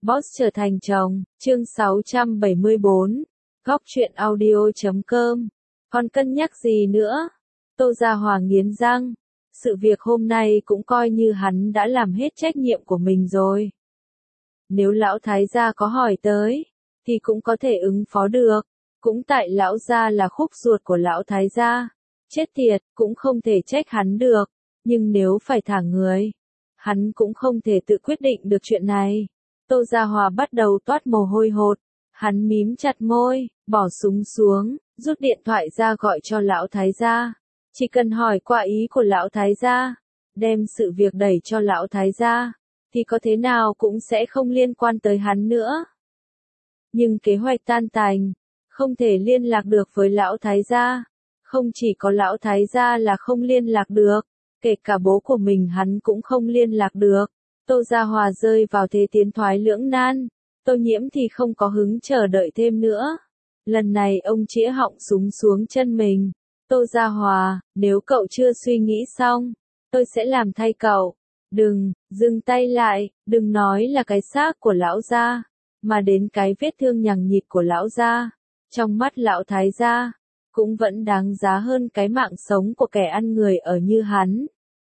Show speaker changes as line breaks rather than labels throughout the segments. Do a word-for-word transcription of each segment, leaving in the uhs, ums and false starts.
Boss trở thành chồng, chương sáu trăm bảy mươi bốn, góc truyện audio chấm com. Còn cân nhắc gì nữa? Tô Gia Hòa nghiến răng. Sự việc hôm nay cũng coi như hắn đã làm hết trách nhiệm của mình rồi. Nếu lão thái gia có hỏi tới, thì cũng có thể ứng phó được. Cũng tại lão gia là khúc ruột của lão thái gia. Chết tiệt, cũng không thể trách hắn được. Nhưng nếu phải thả người, hắn cũng không thể tự quyết định được chuyện này. Tô Gia Hòa bắt đầu toát mồ hôi hột. Hắn mím chặt môi, bỏ súng xuống, rút điện thoại ra gọi cho lão thái gia. Chỉ cần hỏi qua ý của lão thái gia, đem sự việc đẩy cho lão thái gia, thì có thế nào cũng sẽ không liên quan tới hắn nữa. Nhưng kế hoạch tan tành, không thể liên lạc được với lão thái gia. Không chỉ có lão thái gia là không liên lạc được, kể cả bố của mình hắn cũng không liên lạc được. Tô Gia Hòa rơi vào thế tiến thoái lưỡng nan. Tô Nhiễm thì không có hứng chờ đợi thêm nữa. Lần này ông chĩa họng súng xuống chân mình. Tô Gia Hòa, nếu cậu chưa suy nghĩ xong, tôi sẽ làm thay cậu. Đừng, dừng tay lại, đừng nói là cái xác của lão gia, mà đến cái vết thương nhằng nhịt của lão gia. Trong mắt lão thái gia, cũng vẫn đáng giá hơn cái mạng sống của kẻ ăn người ở như hắn.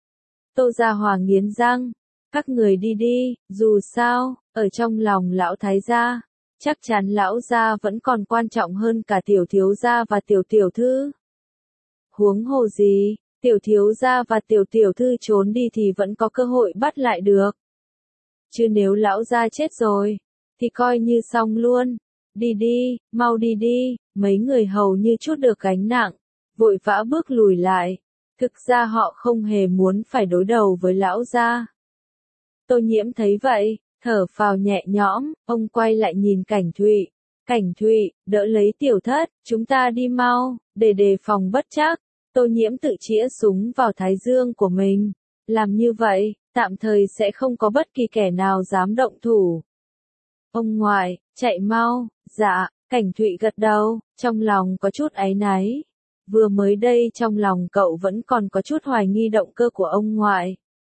Tô Gia Hòa nghiến răng. Các người đi đi, dù sao, ở trong lòng lão thái gia, chắc chắn lão gia vẫn còn quan trọng hơn cả tiểu thiếu gia và tiểu tiểu thư. Huống hồ gì, tiểu thiếu gia và tiểu tiểu thư trốn đi thì vẫn có cơ hội bắt lại được. Chứ nếu lão gia chết rồi, thì coi như xong luôn. Đi đi, mau đi đi, mấy người hầu như trút được gánh nặng, vội vã bước lùi lại. Thực ra họ không hề muốn phải đối đầu với lão gia. Tô Nhiễm thấy vậy, thở phào nhẹ nhõm, ông quay lại nhìn Cảnh Thụy. Cảnh Thụy, đỡ lấy tiểu thất, chúng ta đi mau, để đề phòng bất trắc. Tô Nhiễm tự chĩa súng vào thái dương của mình. Làm như vậy, tạm thời sẽ không có bất kỳ kẻ nào dám động thủ. Ông ngoại, chạy mau, dạ, Cảnh Thụy gật đầu, trong lòng có chút áy náy. Vừa mới đây trong lòng cậu vẫn còn có chút hoài nghi động cơ của ông ngoại.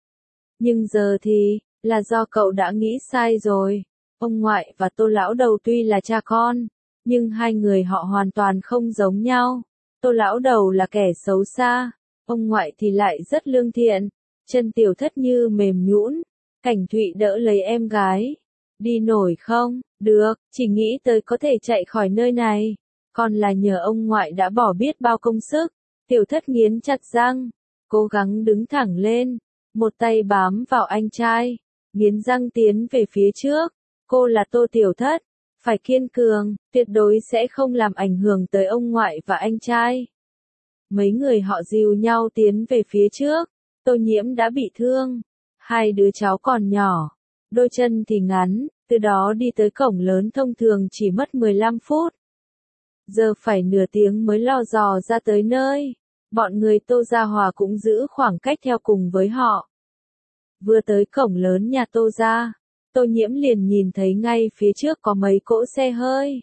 Nhưng giờ thì, là do cậu đã nghĩ sai rồi. Ông ngoại và Tô Lão Đầu tuy là cha con, nhưng hai người họ hoàn toàn không giống nhau. Tô Lão Đầu là kẻ xấu xa, ông ngoại thì lại rất lương thiện. Chân tiểu thất như mềm nhũn. Cảnh Thụy đỡ lấy em gái. Đi nổi không? Được, chỉ nghĩ tới có thể chạy khỏi nơi này. Còn là nhờ ông ngoại đã bỏ biết bao công sức. Tiểu thất nghiến chặt răng, cố gắng đứng thẳng lên. Một tay bám vào anh trai, nghiến răng tiến về phía trước. Cô là Tô Tiểu Thất, phải kiên cường, tuyệt đối sẽ không làm ảnh hưởng tới ông ngoại và anh trai. Mấy người họ dìu nhau tiến về phía trước. Tô Nhiễm đã bị thương, hai đứa cháu còn nhỏ, đôi chân thì ngắn, từ đó đi tới cổng lớn thông thường chỉ mất mười lăm phút. Giờ phải nửa tiếng mới lò dò ra tới nơi. Bọn người Tô Gia Hòa cũng giữ khoảng cách theo cùng với họ. Vừa tới cổng lớn nhà Tô Gia, Tô Nhiễm liền nhìn thấy ngay phía trước có mấy cỗ xe hơi.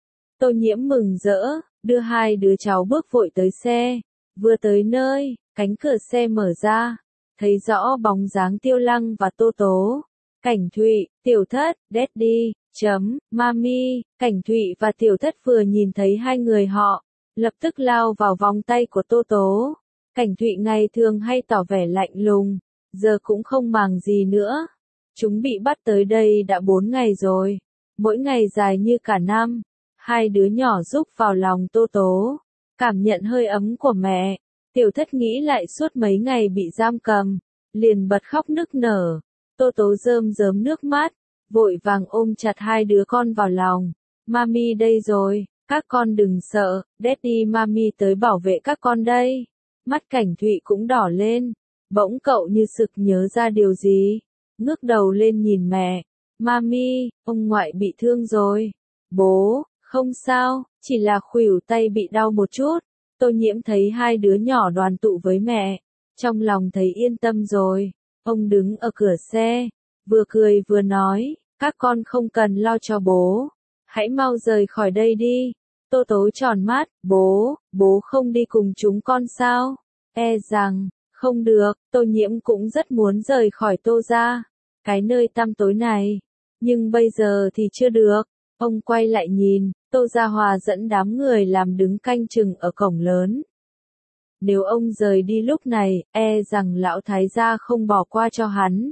Tô Nhiễm mừng rỡ, đưa hai đứa cháu bước vội tới xe. Vừa tới nơi, cánh cửa xe mở ra, thấy rõ bóng dáng Tiêu Lăng và Tô Tố. Cảnh Thụy, Tiểu Thất, Daddy, chấm, Mami. Cảnh Thụy và Tiểu Thất vừa nhìn thấy hai người họ, lập tức lao vào vòng tay của Tô Tố. Cảnh Thụy ngày thường hay tỏ vẻ lạnh lùng, giờ cũng không màng gì nữa. Chúng bị bắt tới đây đã bốn ngày rồi, mỗi ngày dài như cả năm. Hai đứa nhỏ rúc vào lòng Tô Tố, cảm nhận hơi ấm của mẹ. Tiểu Thất nghĩ lại suốt mấy ngày bị giam cầm, liền bật khóc nức nở. Tô Tố rơm rớm nước mắt, vội vàng ôm chặt hai đứa con vào lòng. Mami đây rồi, các con đừng sợ, Daddy Mami tới bảo vệ các con đây. Mắt Cảnh Thụy cũng đỏ lên, bỗng cậu như sực nhớ ra điều gì, ngước đầu lên nhìn mẹ. Mami, ông ngoại bị thương rồi. Bố, không sao, chỉ là khuỷu tay bị đau một chút. Tô Nhiễm thấy hai đứa nhỏ đoàn tụ với mẹ, trong lòng thấy yên tâm rồi. Ông đứng ở cửa xe, vừa cười vừa nói, các con không cần lo cho bố, hãy mau rời khỏi đây đi. Tô Tố tròn mắt, bố, bố không đi cùng chúng con sao? E rằng, không được. Tô Nhiễm cũng rất muốn rời khỏi Tô gia, cái nơi tăm tối này. Nhưng bây giờ thì chưa được. Ông quay lại nhìn, Tô Gia Hòa dẫn đám người làm đứng canh chừng ở cổng lớn. Nếu ông rời đi lúc này, e rằng lão thái gia không bỏ qua cho hắn.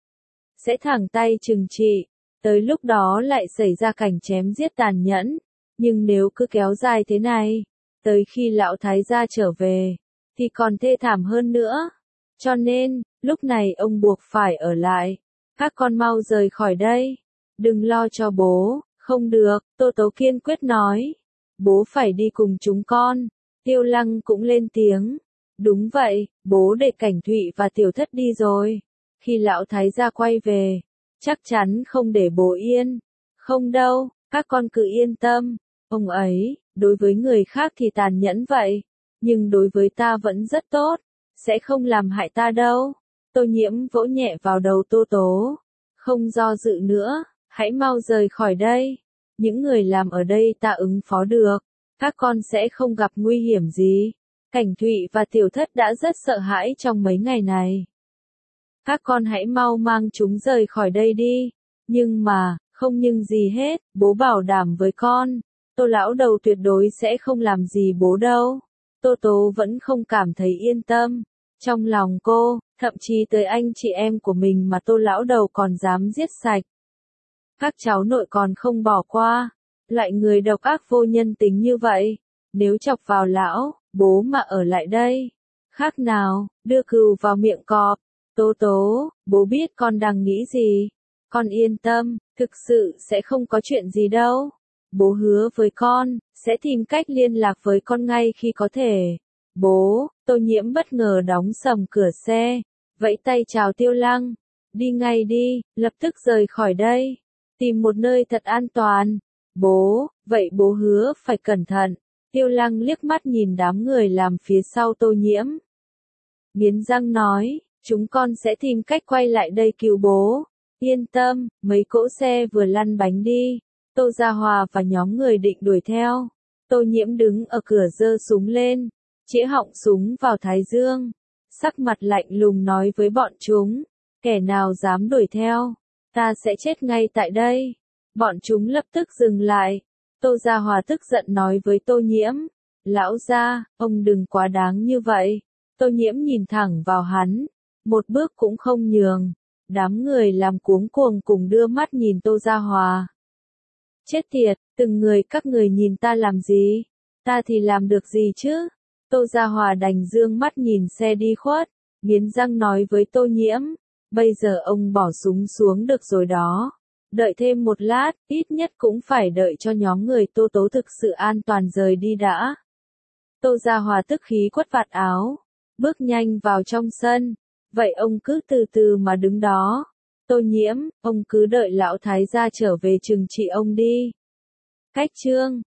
Sẽ thẳng tay trừng trị, tới lúc đó lại xảy ra cảnh chém giết tàn nhẫn. Nhưng nếu cứ kéo dài thế này, tới khi lão thái gia trở về, thì còn thê thảm hơn nữa. Cho nên, lúc này ông buộc phải ở lại. Các con mau rời khỏi đây. Đừng lo cho bố. Không được, Tô Tố kiên quyết nói. Bố phải đi cùng chúng con. Tiêu Lăng cũng lên tiếng. Đúng vậy, bố để Cảnh Thụy và Tiểu Thất đi rồi. Khi lão thái gia quay về, chắc chắn không để bố yên. Không đâu, các con cứ yên tâm. Ông ấy, đối với người khác thì tàn nhẫn vậy. Nhưng đối với ta vẫn rất tốt. Sẽ không làm hại ta đâu. Tô Nhiễm vỗ nhẹ vào đầu Tô Tố. Không do dự nữa, hãy mau rời khỏi đây. Những người làm ở đây ta ứng phó được. Các con sẽ không gặp nguy hiểm gì. Cảnh Thụy và Tiểu Thất đã rất sợ hãi trong mấy ngày này. Các con hãy mau mang chúng rời khỏi đây đi. Nhưng mà, không nhưng gì hết, bố bảo đảm với con. Tô lão đầu tuyệt đối sẽ không làm gì bố đâu. Tô Tố vẫn không cảm thấy yên tâm. Trong lòng cô, thậm chí tới anh chị em của mình mà Tô lão đầu còn dám giết sạch. Các cháu nội còn không bỏ qua. Loại người độc ác vô nhân tính như vậy. Nếu chọc vào lão, bố mà ở lại đây. Khác nào, đưa cừu vào miệng cọp. Tố Tố, bố biết con đang nghĩ gì. Con yên tâm, thực sự sẽ không có chuyện gì đâu. Bố hứa với con, sẽ tìm cách liên lạc với con ngay khi có thể. Bố, Tô Nhiễm bất ngờ đóng sầm cửa xe, vẫy tay chào Tiêu Lăng. Đi ngay đi, lập tức rời khỏi đây. Tìm một nơi thật an toàn. Bố, vậy bố hứa phải cẩn thận. Tiêu Lăng liếc mắt nhìn đám người làm phía sau Tô Nhiễm. Nghiến răng nói, chúng con sẽ tìm cách quay lại đây cứu bố. Yên tâm, mấy cỗ xe vừa lăn bánh đi. Tô Gia Hòa và nhóm người định đuổi theo. Tô Nhiễm đứng ở cửa giơ súng lên, chĩa họng súng vào thái dương. Sắc mặt lạnh lùng nói với bọn chúng, kẻ nào dám đuổi theo, ta sẽ chết ngay tại đây. Bọn chúng lập tức dừng lại. Tô Gia Hòa tức giận nói với Tô Nhiễm, lão gia, ông đừng quá đáng như vậy. Tô Nhiễm nhìn thẳng vào hắn, một bước cũng không nhường. Đám người làm cuống cuồng cùng đưa mắt nhìn Tô Gia Hòa. Chết tiệt, từng người các người nhìn ta làm gì? Ta thì làm được gì chứ? Tô Gia Hòa đành dương mắt nhìn xe đi khuất, nghiến răng nói với Tô Nhiễm, bây giờ ông bỏ súng xuống được rồi đó. Đợi thêm một lát, ít nhất cũng phải đợi cho nhóm người Tô Tố thực sự an toàn rời đi đã. Tô Gia Hòa tức khí quất vạt áo, bước nhanh vào trong sân. Vậy ông cứ từ từ mà đứng đó. Tô Nhiễm, ông cứ đợi lão thái gia trở về trừng trị ông đi. Cách chương